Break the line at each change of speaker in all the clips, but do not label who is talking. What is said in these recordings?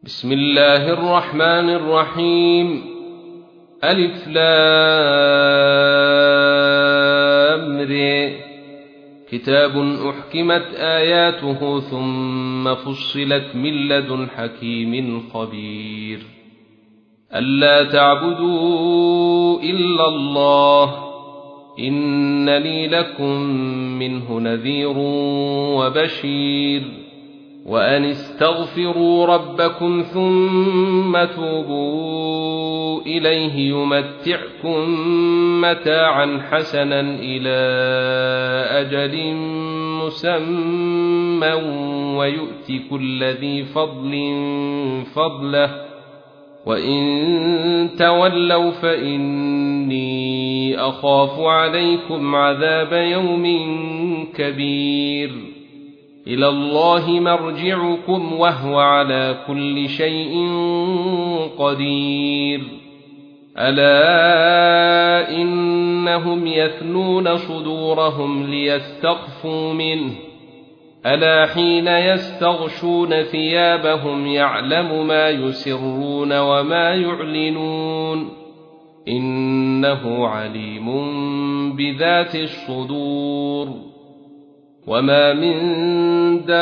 بسم الله الرحمن الرحيم. ألف لام ر. كتاب أحكمت آياته ثم فصلت من لدن حكيم خبير. ألا تعبدوا إلا الله إنني لكم منه نذير وبشير. وأن استغفروا ربكم ثم توبوا إليه يمتعكم متاعا حسنا إلى أجل مسمى ويؤت كل ذي فضل فضله وإن تولوا فإني أخاف عليكم عذاب يوم كبير. إلى الله مرجعكم وهو على كل شيء قدير. ألا إنهم يثنون صدورهم ليستخفوا منه ألا حين يستغشون ثيابهم يعلم ما يسرون وما يعلنون إنه عليم بذات الصدور. وما من دابة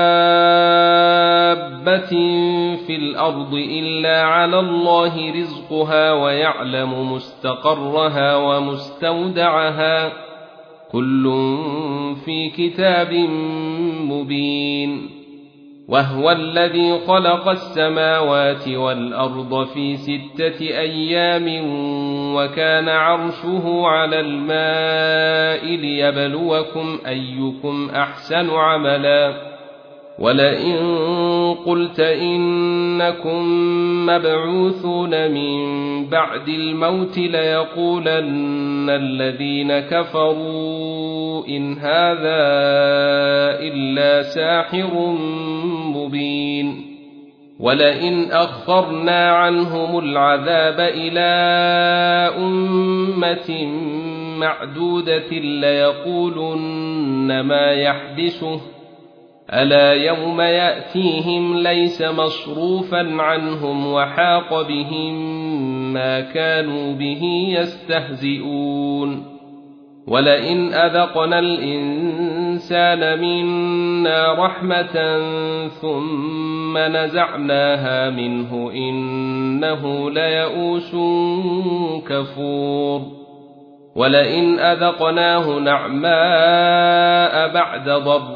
في الأرض إلا على الله رزقها ويعلم مستقرها ومستودعها كل في كتاب مبين. وهو الذي خلق السماوات والأرض في 6 أيام وكان عرشه على الماء ليبلوكم أيكم أحسن عملا. ولئن قلت إنكم مبعوثون من بعد الموت ليقولن الذين كفروا إن هذا إلا ساحر مبين. ولئن أخرنا عنهم العذاب إلى أمة معدودة ليقولن ما يحبسه ألا يوم يأتيهم ليس مصروفا عنهم وحاق بهم ما كانوا به يستهزئون. ولئن أذقنا الإنسان منا رحمة ثم نزعناها منه إنه ليئوس كفور. ولئن أذقناه نعماء بعد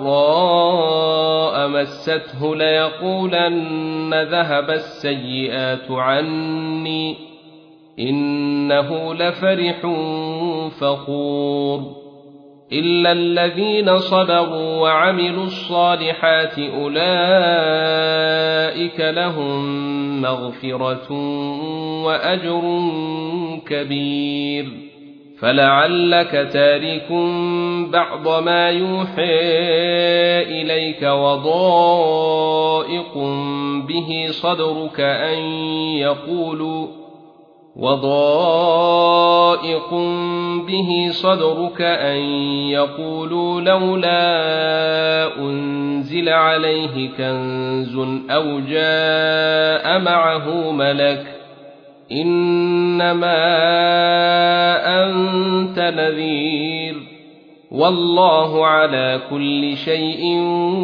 ضراء مسته ليقولن ذهب السيئات عني إنه لفرح فخور. إلا الذين صبروا وعملوا الصالحات أولئك لهم مغفرة وأجر كبير. فلعلك تارك بعض ما يوحى إليك وضائق به صدرك أن يقولوا لولا أنزل عليه كنز أو جاء معه ملك إنما أنت نذير والله على كل شيء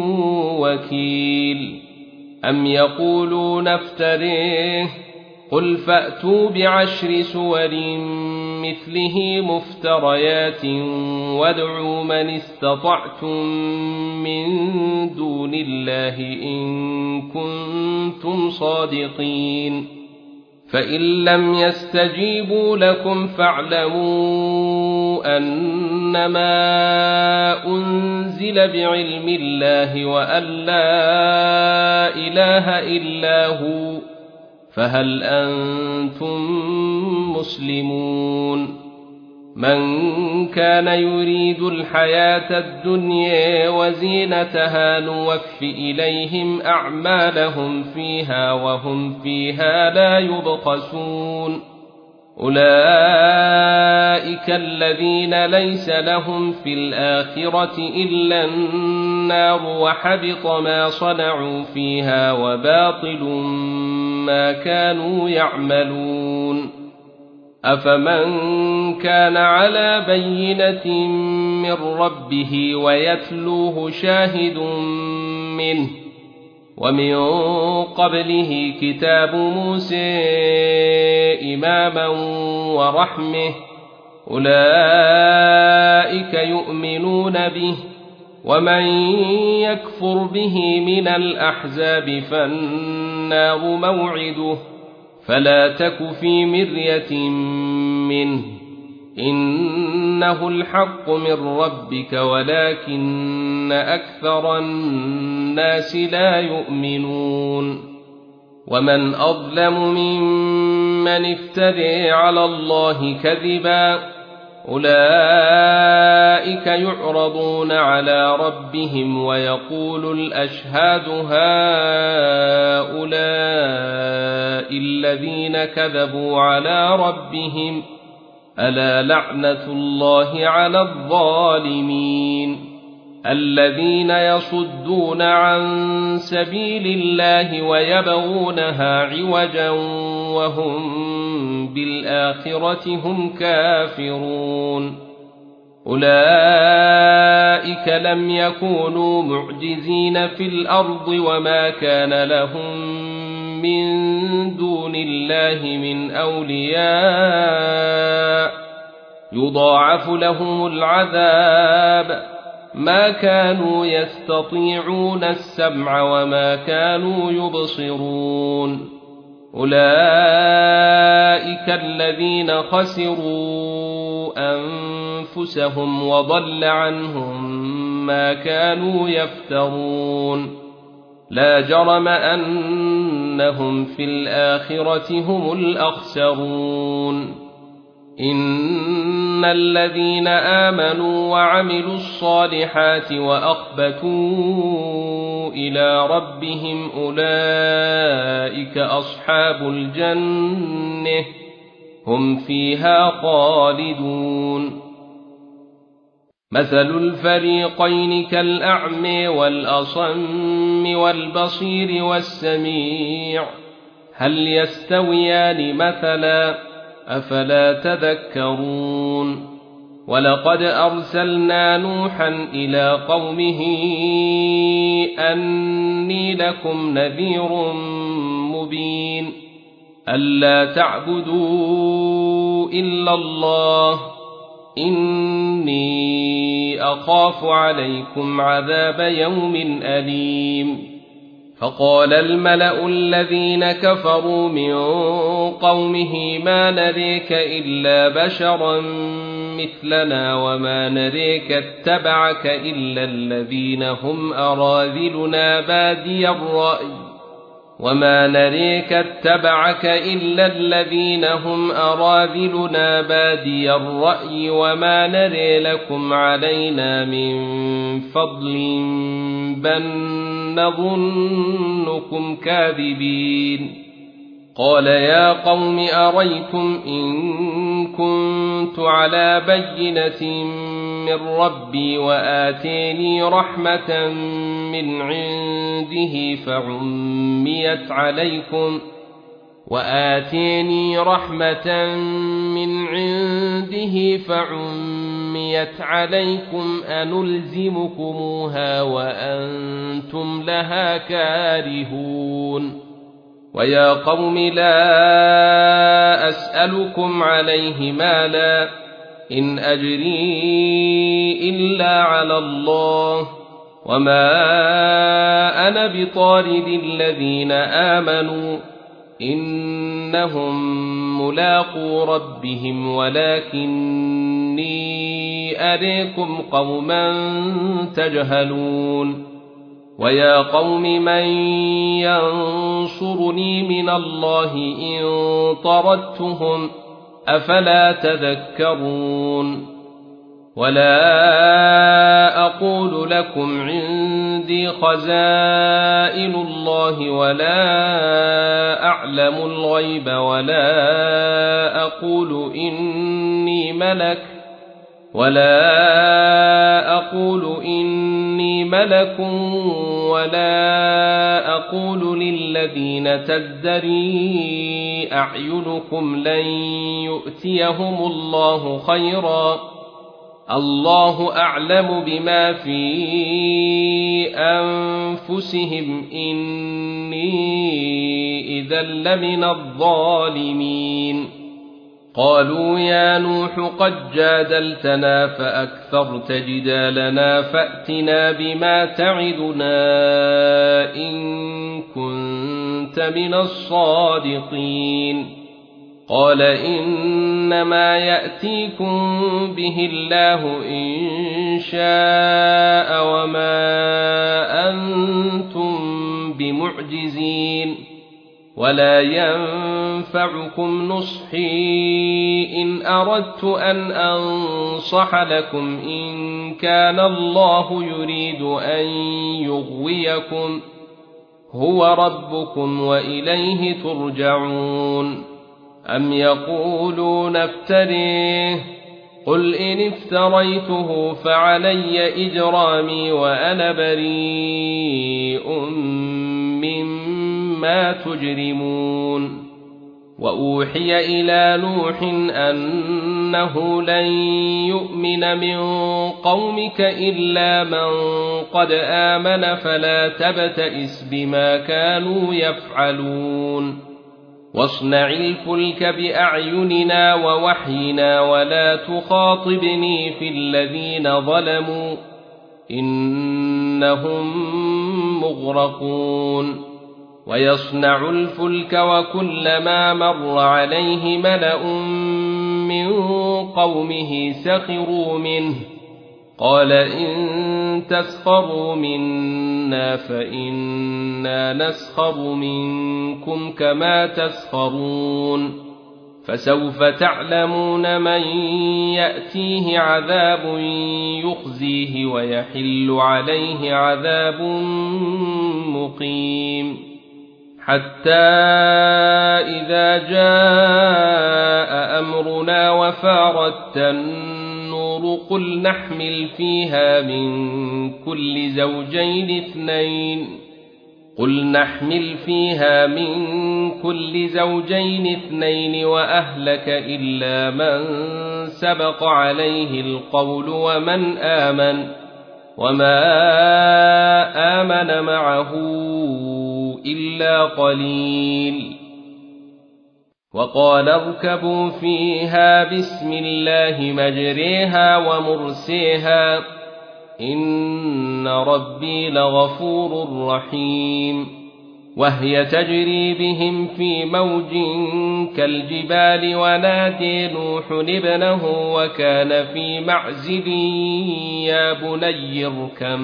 وكيل. أم يقولون افتريه قل فأتوا ب10 سور مثله مفتريات وادعوا من استطعتم من دون الله إن كنتم صادقين. فإن لم يستجيبوا لكم فاعلموا أنما أنزل بعلم الله وأن لا إله إلا هو فهل أنتم مسلمون. من كان يريد الحياة الدنيا وزينتها نوف إليهم أعمالهم فيها وهم فيها لا يبخسون. أولئك الذين ليس لهم في الآخرة إلا النار وحبط ما صنعوا فيها وباطل ما كانوا يعملون أفمن كان على بينة من ربه ويتلوه شاهد منه ومن قبله كتاب موسى إماما ورحمة أولئك يؤمنون به ومن يكفر به من الأحزاب فالنار موعده فلا تك في مرية منه إنه الحق من ربك ولكن أكثر الناس لا يؤمنون ومن أظلم ممن افترى على الله كذبا أولئك يعرضون على ربهم ويقول الأشهاد هؤلاء الذين كذبوا على ربهم ألا لعنة الله على الظالمين الذين يصدون عن سبيل الله ويبغونها عوجا وهم بالآخرة هم كافرون أولئك لم يكونوا معجزين في الأرض وما كان لهم من دون الله من أولياء يضاعف لهم العذاب ما كانوا يستطيعون السمع وما كانوا يبصرون أولئك الذين خسروا أنفسهم وضل عنهم ما كانوا يفترون لا جرم أنهم في الآخرة هم الأخسرون إن الذين آمنوا وعملوا الصالحات وأخبتوا إلى ربهم أولئك أصحاب الجنة هم فيها خالدون مثل الفريقين كالأعمى والأصم والبصير والسميع هل يستويان مثلا أفلا تذكرون ولقد أرسلنا نوحا إلى قومه أني لكم نذير مبين ألا تعبدوا إلا الله إني أخاف عليكم عذاب يوم أليم فقال الملأ الذين كفروا من قومه ما نريك إلا بشرا مثلنا وما نريك اتبعك إلا الذين هم أراذلنا بادي الرأي وما نريك اتبعك إلا الذين هم أراذلنا بادي الرأي وما نري لكم علينا من فضل بل نظنكم كاذبين قال يا قوم أريتم إن كنت على بينة من ربي وآتيني رحمة من عنده فعميت عليكم أنلزمكموها وأنتم لها كارهون ويا قوم لا أسألكم عليه مالا إن أجري إلا على الله وما أنا بطارد الذين آمنوا إنهم ملاقو ربهم ولكني أريكم قوما تجهلون ويا قوم من ينصرني من الله إن طردتهم أفلا تذكرون ولا أقول لكم عندي خزائن الله ولا أعلم الغيب ولا أقول إني ملك ولا أقول للذين تزدري أعينكم لن يؤتيهم الله خيرا الله أعلم بما في أنفسهم إني إذا لمن الظالمين قالوا يا نوح قد جادلتنا فأكثرت جدالنا فأتنا بما تعدنا إن كنت من الصادقين قال إنما يأتيكم به الله إن شاء وما أنتم بمعجزين ولا ينفعكم نصحي إن أردت أن أنصح لكم إن كان الله يريد أن يغويكم هو ربكم وإليه ترجعون أم يقولون افتريه قل إن افتريته فعلي إجرامي وأنا بريء مما تجرمون وأوحي إلى نوح أنه لن يؤمن من قومك إلا من قد آمن فلا تبتئس بما كانوا يفعلون واصنع الفلك بأعيننا ووحينا ولا تخاطبني في الذين ظلموا إنهم مغرقون ويصنع الفلك وكلما مر عليه ملأ من قومه سخروا منه قال إن تسخروا منا فإنا نسخر منكم كما تسخرون فسوف تعلمون من يأتيه عذاب يخزيه ويحل عليه عذاب مقيم حتى إذا جاء أمرنا وفارت النور قل نحمل فيها من كل زوجين اثنين وأهلك إلا من سبق عليه القول ومن آمن وما آمن معه إلا قليل وقال اركبوا فيها بسم الله مجريها ومرسيها إن ربي لغفور رحيم وهي تجري بهم في موج كالجبال ونادي نوح ابنه وكان في معزل يا بني اركب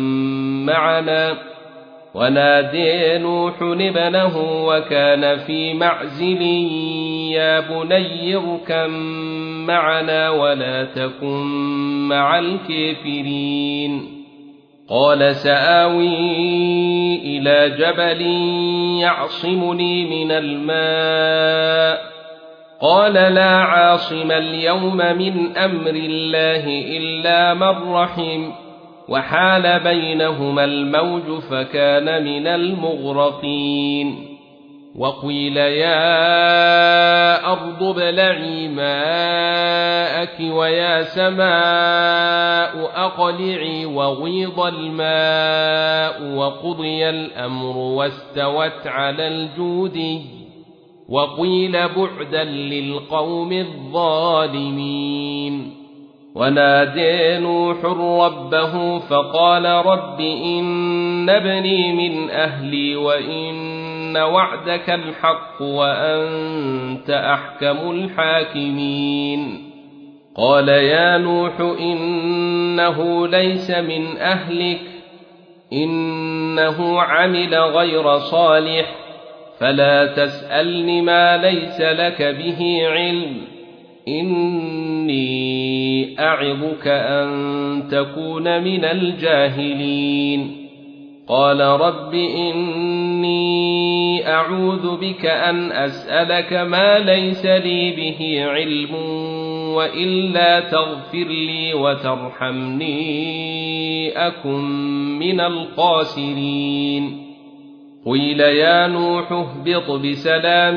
معنا ولا تكن مع الكافرين قال سآوي إلى جبل يعصمني من الماء قال لا عاصم اليوم من أمر الله إلا من رحم وحال بينهما الموج فكان من المغرقين وقيل يا أرض ابلعي ماءك ويا سماء أقلعي وغيض الماء وقضي الأمر واستوت على الجودي وقيل بعدا للقوم الظالمين ونادى نوح ربه فقال رب إن ابني من أهلي وإن وعدك الحق وأنت أحكم الحاكمين قال يا نوح إنه ليس من أهلك إنه عمل غير صالح فلا تسألني ما ليس لك به علم إني أعظك أن تكون من الجاهلين قال رب إني أعوذ بك أن أسألك ما ليس لي به علم وإلا تغفر لي وترحمني أكن من الخاسرين قيل يا نوح اهبط بسلام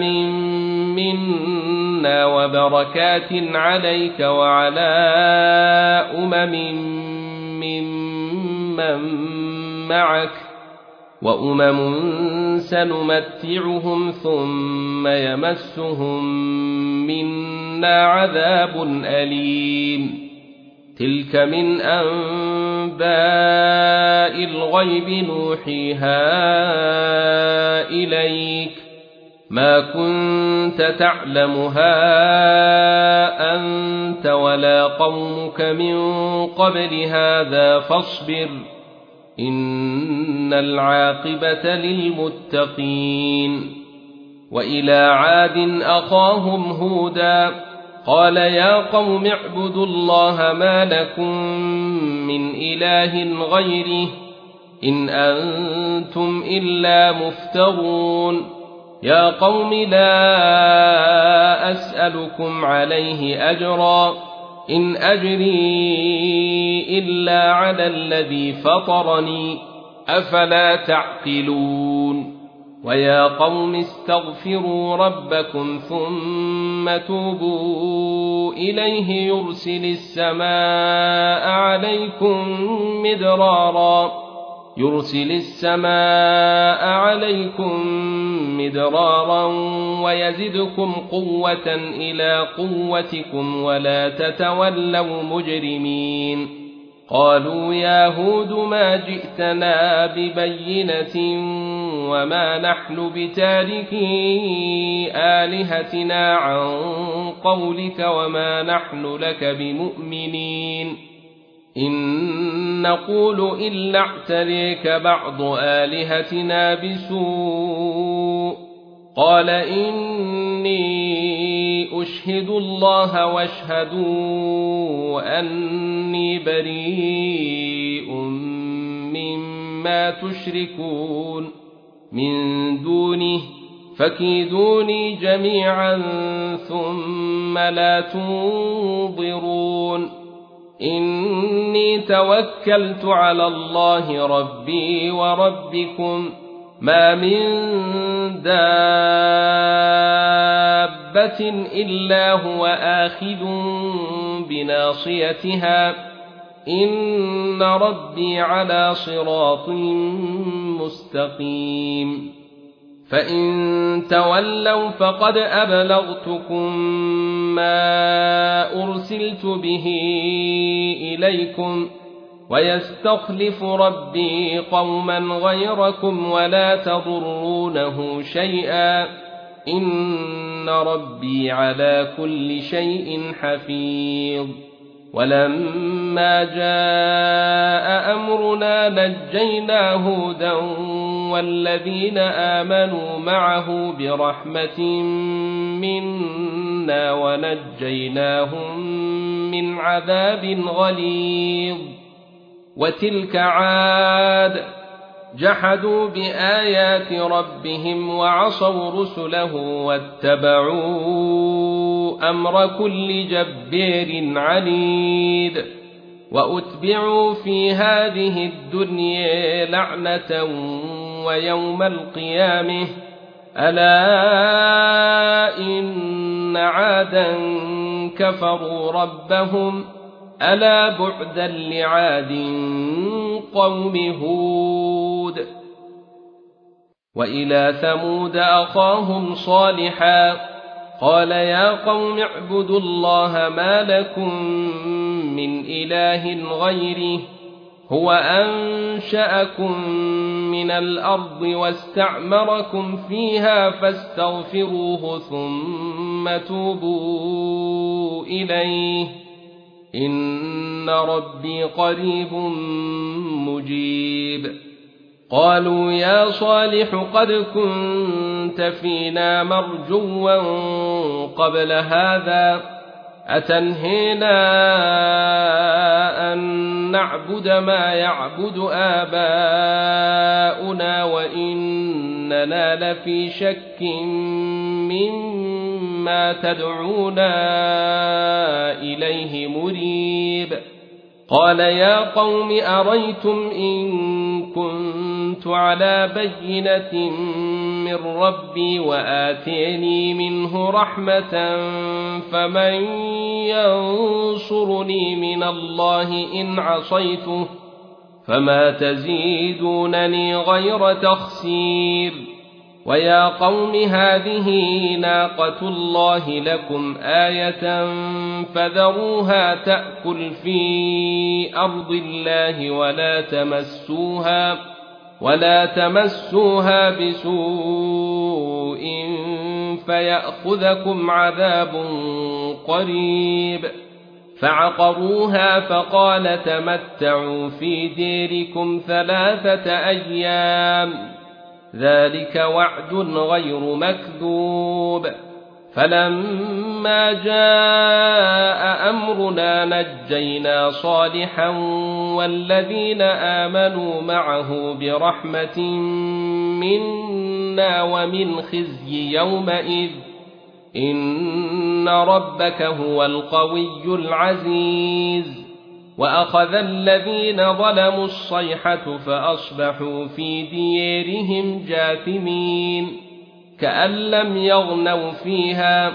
منا وبركات عليك وعلى ممن معك وأمم سنمتعهم ثم يمسهم منا عذاب أليم تلك من أنباء الغيب نوحيها إليك ما كنت تعلمها أنت ولا قومك من قبل هذا فاصبر إن العاقبة للمتقين وإلى عاد أخاهم هودا قال يا قوم اعبدوا الله ما لكم من إله غيره إن أنتم إلا مفترون يا قوم لا أسألكم عليه أجرا إن أجري إلا على الذي فطرني أفلا تعقلون ويا قوم استغفروا ربكم ثم توبوا إليه يرسل السماء عليكم مدرارا ويزدكم قوة إلى قوتكم ولا تتولوا مجرمين قالوا يا هود ما جئتنا ببينة وما نحن بتاركي آلهتنا عن قولك وما نحن لك بمؤمنين إن نقول إلا اعتريك بعض آلهتنا بسوء قال إني أشهد الله واشهدوا أني بريء مما تشركون من دونه فكيدوني جميعا ثم لا تنظرون إني توكلت على الله ربي وربكم ما من دابة إلا هو آخذ بناصيتها إن ربي على صراط مستقيم فإن تولوا فقد أبلغتكم ما أرسلت به إليكم ويستخلف ربي قوما غيركم ولا تضرونه شيئا إن ربي على كل شيء حفيظ ولما جاء أمرنا نجينا هودا والذين آمنوا معه برحمة منا ونجيناهم من عذاب غليظ وتلك عاد جحدوا بآيات ربهم وعصوا رسله واتبعوا أمر كل جبار عنيد وأتبعوا في هذه الدنيا لعنة ويوم القيامة ألا إن عادا كفروا ربهم ألا بعدا لعاد قوم هود وإلى ثمود أخاهم صالحا قال يا قوم اعبدوا الله ما لكم من إله غيره هو أنشأكم من الأرض واستعمركم فيها فاستغفروه ثم توبوا إليه إن ربي قريب مجيب قالوا يا صالح قد كنت فينا مرجوا قبل هذا أتنهينا أن نعبد ما يعبد آباؤنا وإننا لفي شك ما تدعونا إليه مريب. قال يا قوم أريتم إن كنت على بينة من ربي وآتيني منه رحمة فمن ينصرني من الله إن عصيته فما تزيدونني غير تخسير. ويا قوم هذه ناقة الله لكم آية فذروها تأكل في أرض الله ولا تمسوها بسوء فيأخذكم عذاب قريب. فعقروها فقال تمتعوا في ديركم 3 أيام ذلك وعد غير مكذوب. فلما جاء أمرنا نجينا صالحا والذين آمنوا معه برحمة منا ومن خزي يومئذ إن ربك هو القوي العزيز. وأخذ الذين ظلموا الصيحة فأصبحوا في ديارهم جاثمين كأن لم يغنوا فيها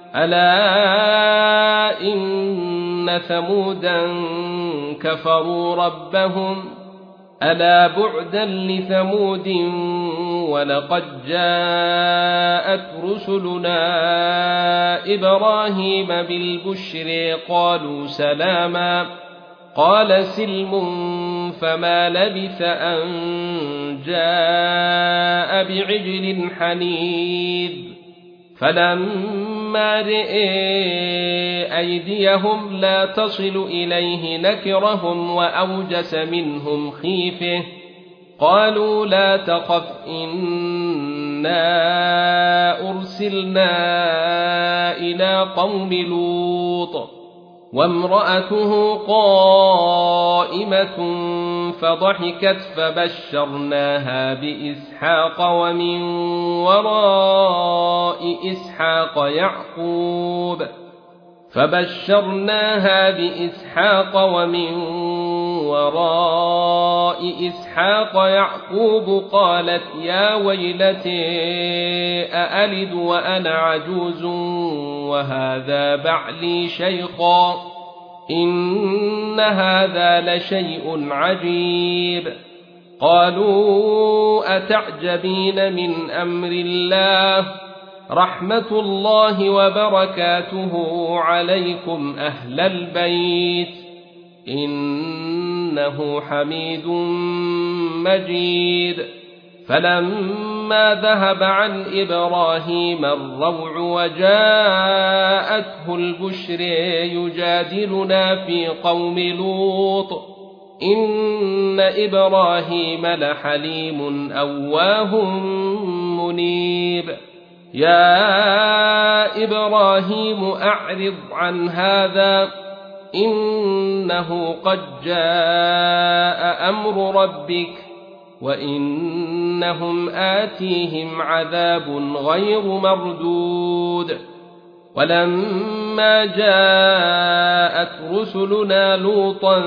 ألا إن ثمودا كفروا ربهم ألا بعدا لثمود ولقد جاءت رسلنا إبراهيم بالبشر قالوا سلاما قال سلم فما لبث أن جاء بعجل حنيذ. فلما رئي أيديهم لا تصل إليه نكرهم وأوجس منهم خيفة قالوا لا تخف إنا أرسلنا إلى قوم لوط وامرأته قائمة فضحكت فبشرناها بإسحاق ومن وراء إسحاق يعقوب قالت يا ويلتي أألد وأنا عجوز وهذا بعلي شيخا إن هذا لشيء عجيب. قالوا أتعجبين من أمر الله رحمة الله وبركاته عليكم أهل البيت إنه حميد مجيد. فلما ذهب عن إبراهيم الروع وجاءته البشر يجادلنا في قوم لوط إن إبراهيم لحليم أواه منيب. يا إبراهيم أعرض عن هذا إنه قد جاء أمر ربك وإنهم آتيهم عذاب غير مردود. ولما جاءت رسلنا لوطا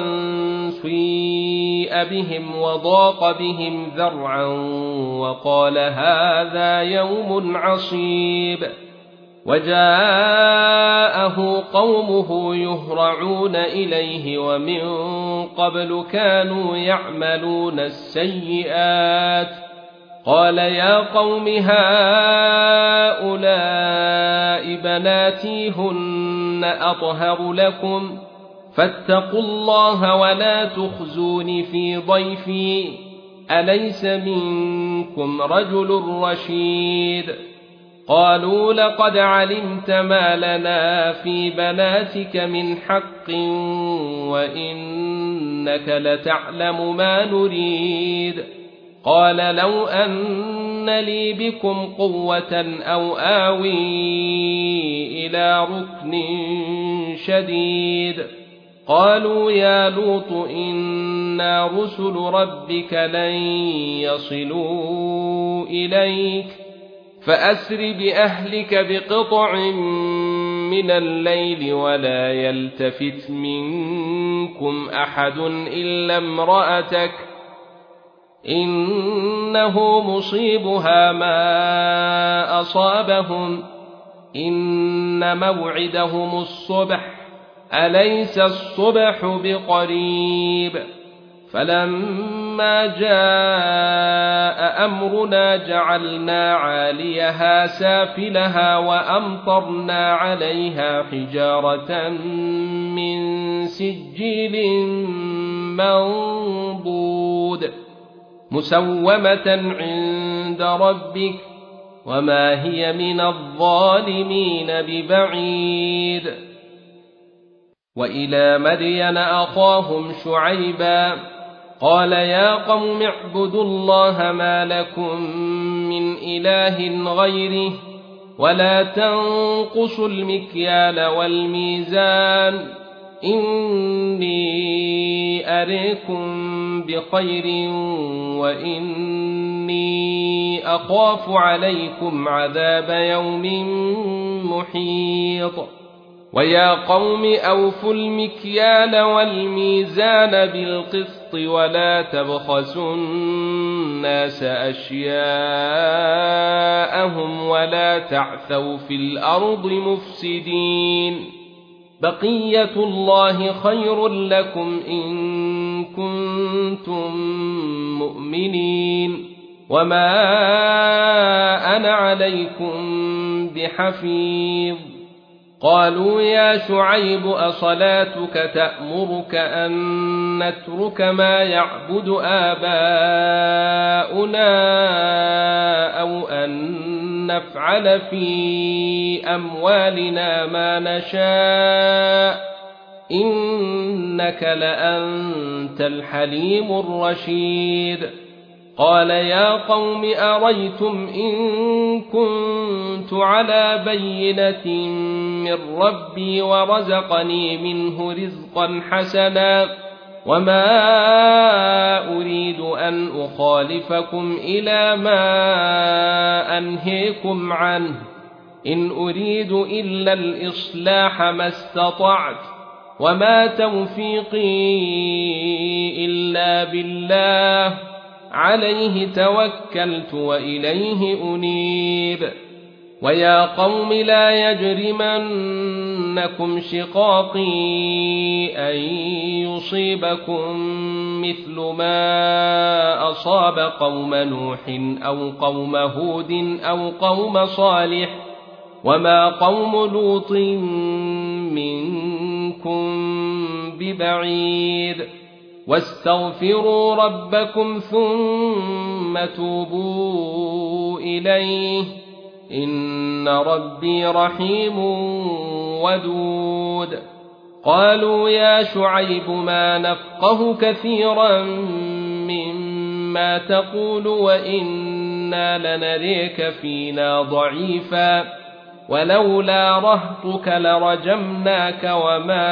سيء بهم وضاق بهم ذرعا وقال هذا يوم عصيب. وجاءه قومه يهرعون إليه ومن قبل كانوا يعملون السيئات قال يا قوم هؤلاء بناتي هن أطهر لكم فاتقوا الله ولا تخزون في ضيفي أليس منكم رجل رشيد. قالوا لقد علمت ما لنا في بناتك من حق وإنك لتعلم ما نريد. قال لو أن لي بكم قوة أو آوي إلى ركن شديد. قالوا يا لوط إنا رسل ربك لن يصلوا إليك فأسر بأهلك بقطع من الليل ولا يلتفت منكم أحد إلا امرأتك إنه مصيبها ما أصابهم إن موعدهم الصبح أليس الصبح بقريب فلما جاء أمرنا جعلنا عاليها سافلها وأمطرنا عليها حجارة من سجيل منضود مسومة عند ربك وما هي من الظالمين ببعيد. وإلى مدين أخاهم شعيبا قال يا قوم اعبدوا الله ما لكم من إله غيره ولا تنقصوا المكيال والميزان إني أريكم بخير وإني أخاف عليكم عذاب يوم محيط. ويا قوم أوفوا المكيال والميزان بالقسط ولا تبخسوا الناس أشياءهم ولا تعثوا في الأرض مفسدين بقية الله خير لكم إن كنتم مؤمنين وما أنا عليكم بحفيظ. قالوا يا شعيب أصلاتك تأمرك أن نترك ما يعبد آباؤنا أو أن نفعل في أموالنا ما نشاء إنك لأنت الحليم الرشيد. قال يا قوم أريتم إن كنت على بينة من ربي ورزقني منه رزقا حسنا وما أريد أن أخالفكم إلى ما أنهيكم عنه إن أريد إلا الإصلاح ما استطعت وما توفيقي إلا بالله عليه توكلت وإليه أنيب. ويا قوم لا يجرمنكم شقاقي أن يصيبكم مثل ما أصاب قوم نوح أو قوم هود أو قوم صالح وما قوم لوط منكم ببعيد. واستغفروا ربكم ثم توبوا إليه إن ربي رحيم ودود. قالوا يا شعيب ما نفقه كثيرا مما تقول وإنا لنريك فينا ضعيفا ولولا رهطك لرجمناك وما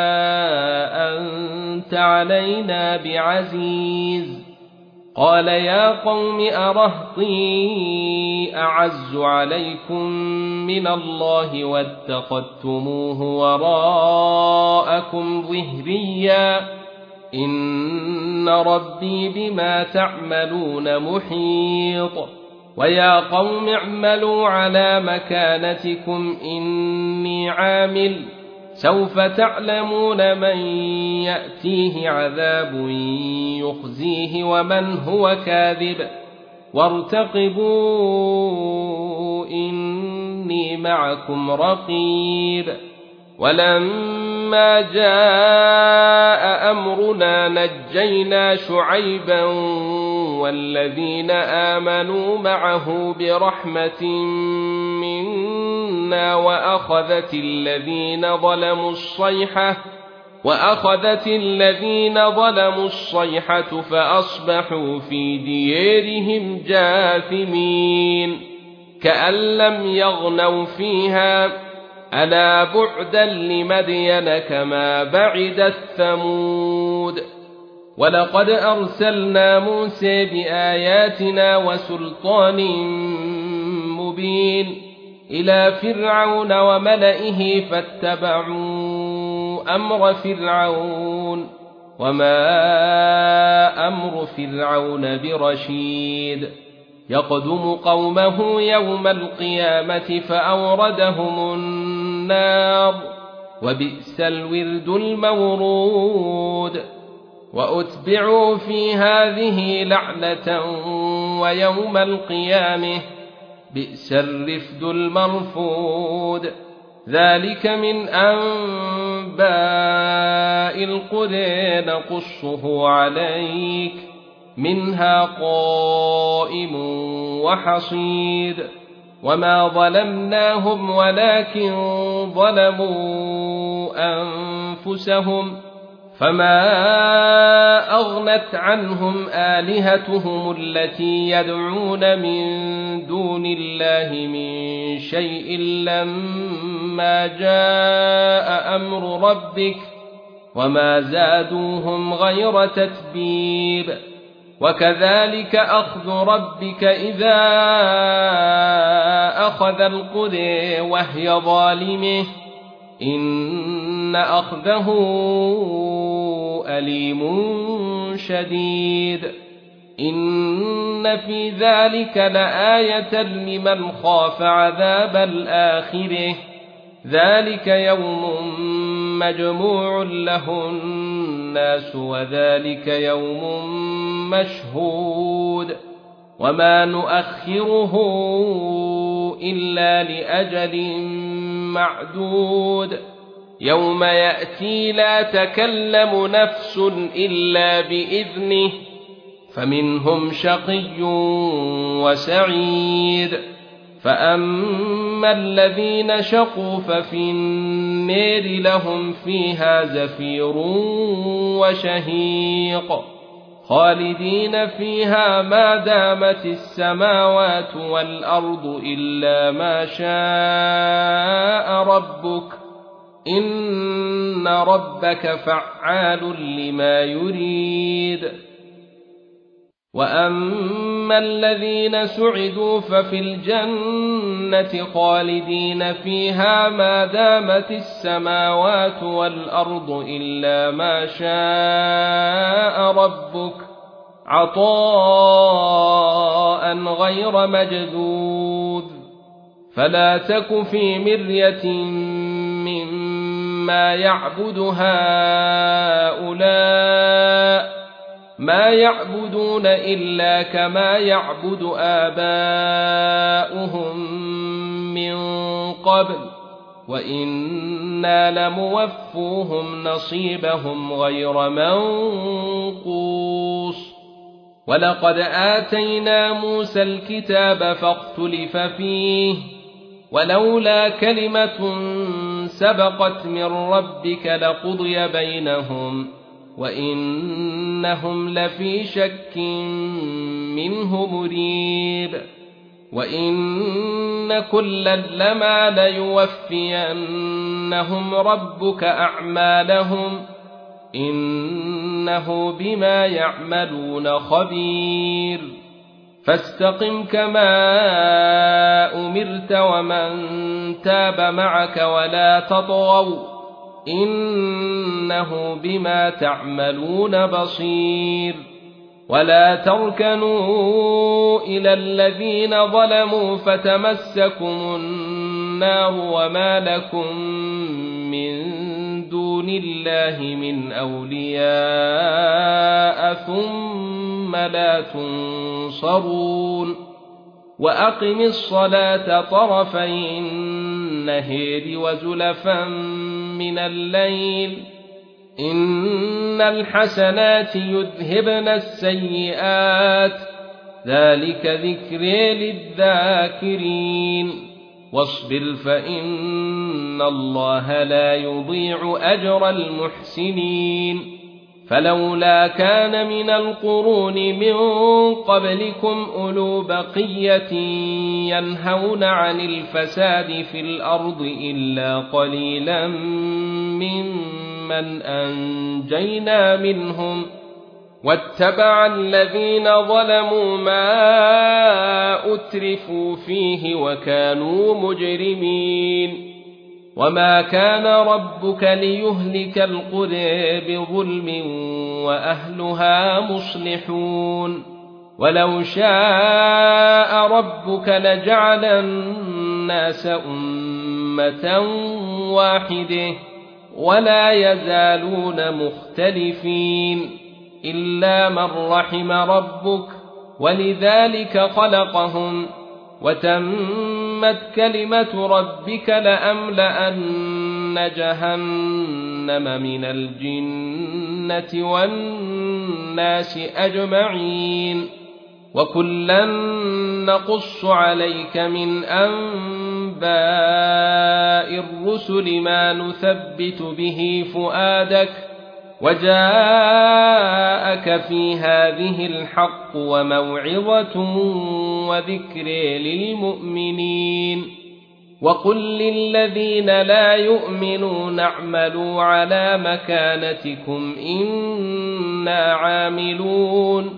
أنت علينا بعزيز. قال يا قوم أرهطي أعز عليكم من الله واتخذتموه وراءكم ظهريا إن ربي بما تعملون محيط. ويا قوم اعملوا على مكانتكم إني عامل سوف تعلمون من يأتيه عذاب يخزيه ومن هو كاذب وارتقبوا إني معكم رقيب. ولما جاء أمرنا نجينا شعيبا والذين آمنوا معه برحمة منا وأخذت الذين ظلموا الصيحة فأصبحوا في ديارهم جاثمين كأن لم يغنوا فيها ألا بعدا لمدين كما بعدت ثمود. ولقد أرسلنا موسى بآياتنا وسلطان مبين إلى فرعون وملئه فاتبعوا أمر فرعون وما أمر فرعون برشيد يقدم قومه يوم القيامة فأوردهم النار وبئس الورد المورود وأتبعوا في هذه لعنة ويوم القيامة بئس الرفد المرفود ذلك من أنباء القرى نقصه عليك منها قائم وحصيد وما ظلمناهم ولكن ظلموا أنفسهم فما أغنت عنهم آلهتهم التي يدعون من دون الله من شيء لما جاء أمر ربك وما زادوهم غير تتبيب وكذلك أخذ ربك إذا أخذ القرى وهي ظالمة إن أخذه أليم شديد إن في ذلك لآية لمن خاف عذاب الآخرة ذلك يوم مجموع له الناس وذلك يوم مشهود وما نؤخره إلا لأجل معدود يوم يأتي لا تكلم نفس إلا بإذنه فمنهم شقي وسعيد فأما الذين شقوا ففي النار لهم فيها زفير وشهيق خالدين فيها ما دامت السماوات والأرض إلا ما شاء ربك إن ربك فعال لما يريد وأما الذين سعدوا ففي الجنة خالدين فيها ما دامت السماوات والأرض إلا ما شاء ربك عطاء غير مجذوذ فلا تك في مرية مما يعبد هؤلاء ما يعبدون إلا كما يعبد آباؤهم من قبل وإنا لموفوهم نصيبهم غير منقوص ولقد آتينا موسى الكتاب فاختلف فيه ولولا كلمة سبقت من ربك لقضي بينهم وإنهم لفي شك منه مريب وإن كلا لما ليوفينهم ربك أعمالهم إنه بما يعملون خبير فاستقم كما أمرت ومن تاب معك ولا تطغوا إنه بما تعملون بصير ولا تركنوا إلى الذين ظلموا فتمسكم النار وما لكم من دون الله من أولياء ثم لا تنصرون وأقم الصلاة طرفي النهار وزلفا من الليل إن الحسنات يذهبن السيئات ذلك ذكر للذاكرين واصبر فإن الله لا يضيع أجر المحسنين فلولا كان من القرون من قبلكم أولو بقية ينهون عن الفساد في الأرض إلا قليلا ممن أنجينا منهم واتبع الذين ظلموا ما أترفوا فيه وكانوا مجرمين وما كان ربك ليهلك القرى بظلم وأهلها مصلحون ولو شاء ربك لجعل الناس أمة واحدة ولا يزالون مختلفين إلا من رحم ربك ولذلك خلقهم وتمت كلمة ربك لأملأن جهنم من الجنة والناس أجمعين وكلا نقص عليك من أنباء الرسل ما نثبت به فؤادك وجاءك في هذه الحق وموعظة وذكر للمؤمنين وقل للذين لا يؤمنون اعملوا على مكانتكم إنا عاملون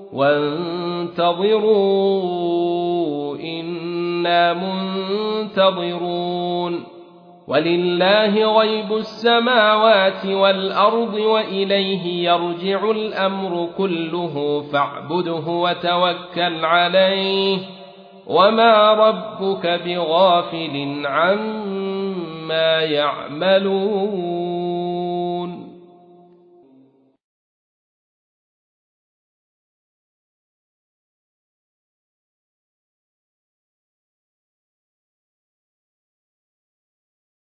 وانتظروا إنا منتظرون ولله غيب السماوات والأرض وإليه يرجع الأمر كله فاعبده وتوكل عليه وما ربك بغافل عما يعملون